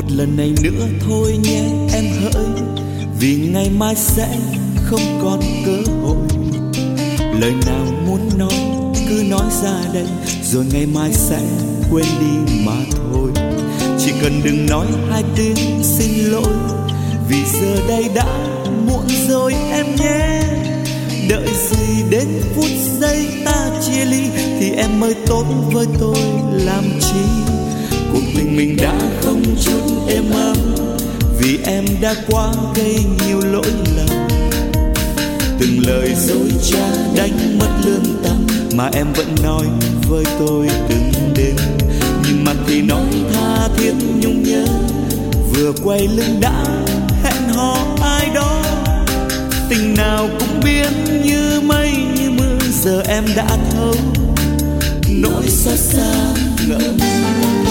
Một lần này nữa thôi nhé em hỡi, vì ngày mai sẽ không còn cơ hội. Lời nào muốn nói cứ nói ra đây, rồi ngày mai sẽ quên đi mà thôi. Chỉ cần đừng nói hai tiếng xin lỗi, vì giờ đây đã muộn rồi em nhé. Đợi gì đến phút giây ta chia ly thì em mới tốt với tôi làm chi. Cuộc tình mình đã không chút êm ấm, vì em đã quá gây nhiều lỗi lầm. Từng lời dối trá đánh mất lương tâm mà em vẫn nói với tôi từng đêm. Nhưng mà khi nói tha thiết nhung nhớ, vừa quay lưng đã hẹn hò ai đó. Tình nào cũng biến như mây như mưa, giờ em đã thấu nỗi xót xa ngậm ngùi.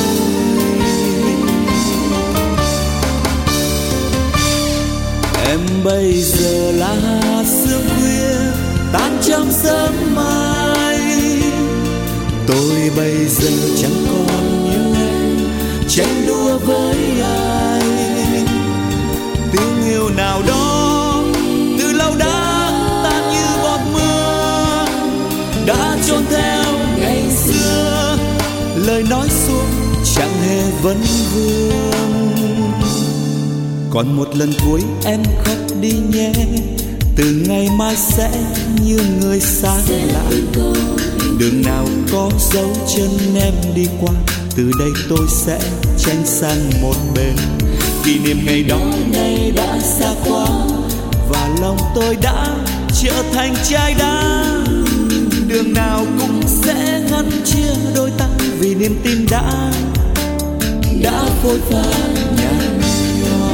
Em bây giờ là sương khuya tan trong sớm mai, tôi bây giờ chẳng còn như em tranh đua với ai. Tiếng yêu nào đó từ lâu đã tan như bọt mưa, đã trốn theo ngày xưa, lời nói suông chẳng hề vấn vương. Còn một lần cuối em khóc đi nhé, từ ngày mai sẽ như người xa lạ. Đường nào có dấu chân em đi qua, từ đây tôi sẽ tránh sang một bên. Kỷ niệm ngày đó nay đã xa quá, và lòng tôi đã trở thành chai đá. Đường nào cũng sẽ ngăn chia đôi ta, vì niềm tin đã phôi pha nhạt nhòa.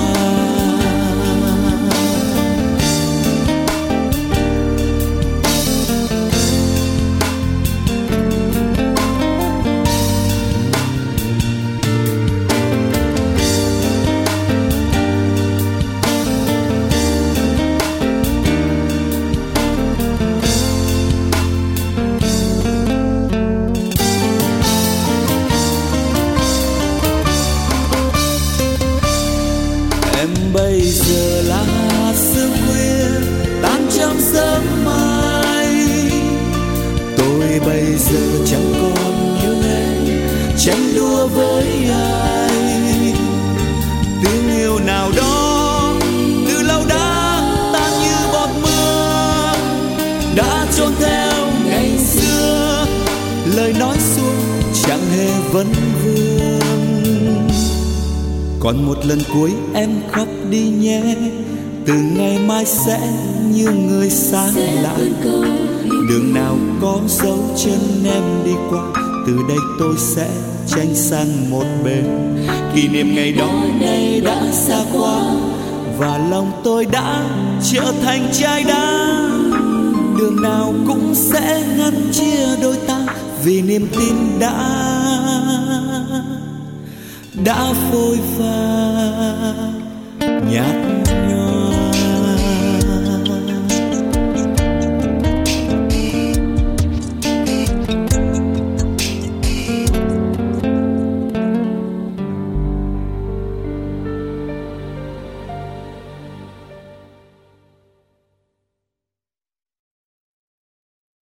Bây giờ là sương khuya tan trong sớm mai, tôi bây giờ chẳng còn như em tranh đua với ai. Tiếng yêu nào đó từ lâu đã tan như bọt mưa, đã trốn theo ngày xưa, lời nói suông chẳng hề vấn vương. Còn một lần cuối em khóc đi nhé, từ ngày mai sẽ như người xa lạ. Đường nào có dấu chân em đi qua, từ đây tôi sẽ tránh sang một bên. Kỷ niệm ngày đó nay đã xa quá, và lòng tôi đã trở thành chai đá. Đường nào cũng sẽ ngăn chia đôi ta, vì niềm tin đã phôi pha nhạt